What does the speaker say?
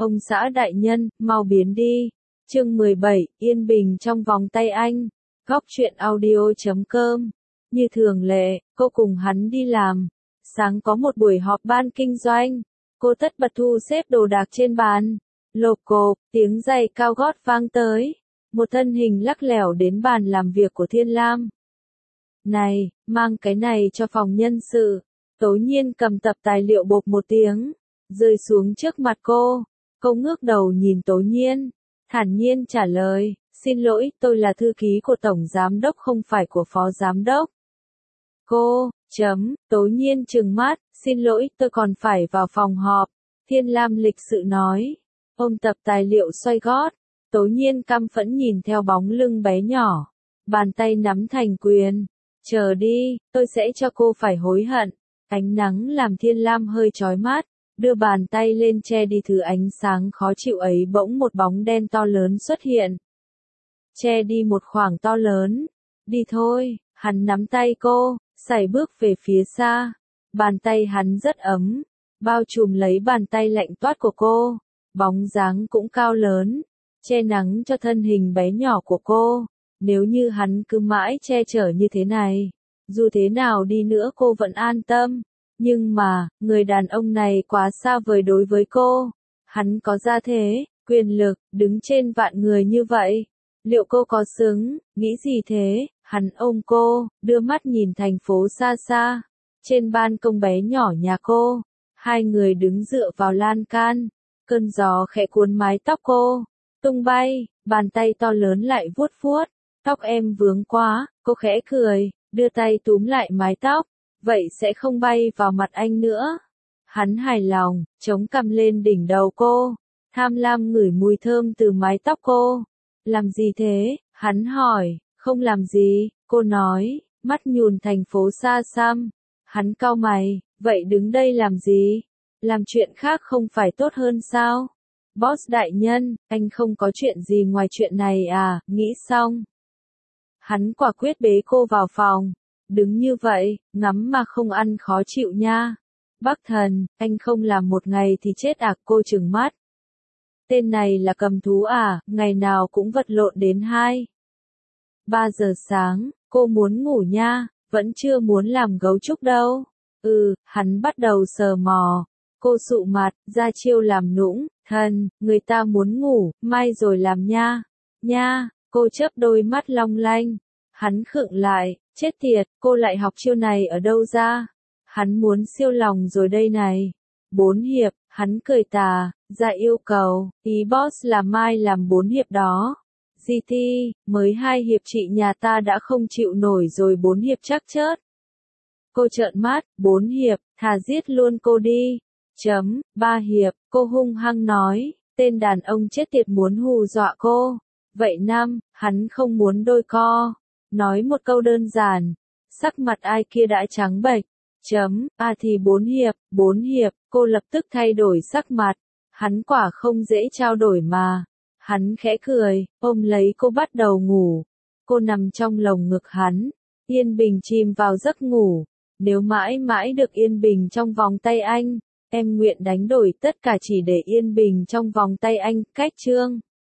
Ông xã đại nhân, mau biến đi. Chương 17, yên bình trong vòng tay anh. Góc truyện audio.com. Như thường lệ, cô cùng hắn đi làm. Sáng có một buổi họp ban kinh doanh. Cô tất bật thu xếp đồ đạc trên bàn. Lộp cộp, tiếng giày cao gót vang tới. Một thân hình lắc lẻo đến bàn làm việc của Thiên Lam. Này, mang cái này cho phòng nhân sự. Tố Nhiên cầm tập tài liệu bộp một tiếng, rơi xuống trước mặt cô. Cô ngước đầu nhìn Tố Nhiên, thản nhiên trả lời, xin lỗi, tôi là thư ký của Tổng Giám Đốc không phải của Phó Giám Đốc. Tố Nhiên trừng mắt, xin lỗi, tôi còn phải vào phòng họp. Thiên Lam lịch sự nói, ôm tập tài liệu xoay gót. Tố Nhiên căm phẫn nhìn theo bóng lưng bé nhỏ, bàn tay nắm thành quyền. Chờ đi, tôi sẽ cho cô phải hối hận. Ánh nắng làm Thiên Lam hơi chói mắt, đưa bàn tay lên che đi thứ ánh sáng khó chịu ấy, bỗng một bóng đen to lớn xuất hiện. Che đi một khoảng to lớn. Đi thôi, hắn nắm tay cô, sải bước về phía xa. Bàn tay hắn rất ấm, bao trùm lấy bàn tay lạnh toát của cô. Bóng dáng cũng cao lớn, che nắng cho thân hình bé nhỏ của cô. Nếu như hắn cứ mãi che chở như thế này, dù thế nào đi nữa cô vẫn an tâm. Nhưng mà, người đàn ông này quá xa vời đối với cô. Hắn có gia thế, quyền lực, đứng trên vạn người như vậy. Liệu cô có xứng, nghĩ gì thế? Hắn ôm cô, đưa mắt nhìn thành phố xa xa. Trên ban công bé nhỏ nhà cô, hai người đứng dựa vào lan can. Cơn gió khẽ cuốn mái tóc cô, tung bay, bàn tay to lớn lại vuốt vuốt. Tóc em vướng quá, cô khẽ cười, đưa tay túm lại mái tóc. Vậy sẽ không bay vào mặt anh nữa. Hắn hài lòng, chống cằm lên đỉnh đầu cô. Tham lam ngửi mùi thơm từ mái tóc cô. Làm gì thế? Hắn hỏi. Không làm gì, cô nói, mắt nhùn thành phố xa xăm. Hắn cau mày, vậy đứng đây làm gì? Làm chuyện khác không phải tốt hơn sao? Boss đại nhân, anh không có chuyện gì ngoài chuyện này à? Nghĩ xong. Hắn quả quyết bế cô vào phòng. Đứng như vậy, ngắm mà không ăn khó chịu nha. Bắc Thần, anh không làm một ngày thì chết à? Cô trừng mắt. Tên này là cầm thú à? Ngày nào cũng vật lộn đến 2-3 giờ sáng, cô muốn ngủ nha, vẫn chưa muốn làm gấu trúc đâu. Hắn bắt đầu sờ mò. Cô sụ mặt, ra chiêu làm nũng, thần, người ta muốn ngủ, mai rồi làm nha. Nha, cô chớp đôi mắt long lanh. Hắn khựng lại, chết tiệt, cô lại học chiêu này ở đâu ra? Hắn muốn siêu lòng rồi đây này. 4 hiệp, hắn cười tà, ra yêu cầu, ý boss là mai làm 4 hiệp đó. GT, mới 2 hiệp chị nhà ta đã không chịu nổi rồi 4 hiệp chắc chớt. Cô trợn mắt, 4 hiệp, thà giết luôn cô đi. 3 hiệp, cô hung hăng nói, tên đàn ông chết tiệt muốn hù dọa cô. Vậy 5, hắn không muốn đôi co. Nói một câu đơn giản, sắc mặt ai kia đã trắng bệch. Thì 4 hiệp, cô lập tức thay đổi sắc mặt. Hắn quả không dễ trao đổi mà. Hắn khẽ cười, ôm lấy cô bắt đầu ngủ. Cô nằm trong lồng ngực hắn, yên bình chìm vào giấc ngủ. Nếu mãi mãi được yên bình trong vòng tay anh, em nguyện đánh đổi tất cả chỉ để yên bình trong vòng tay anh. Cách chương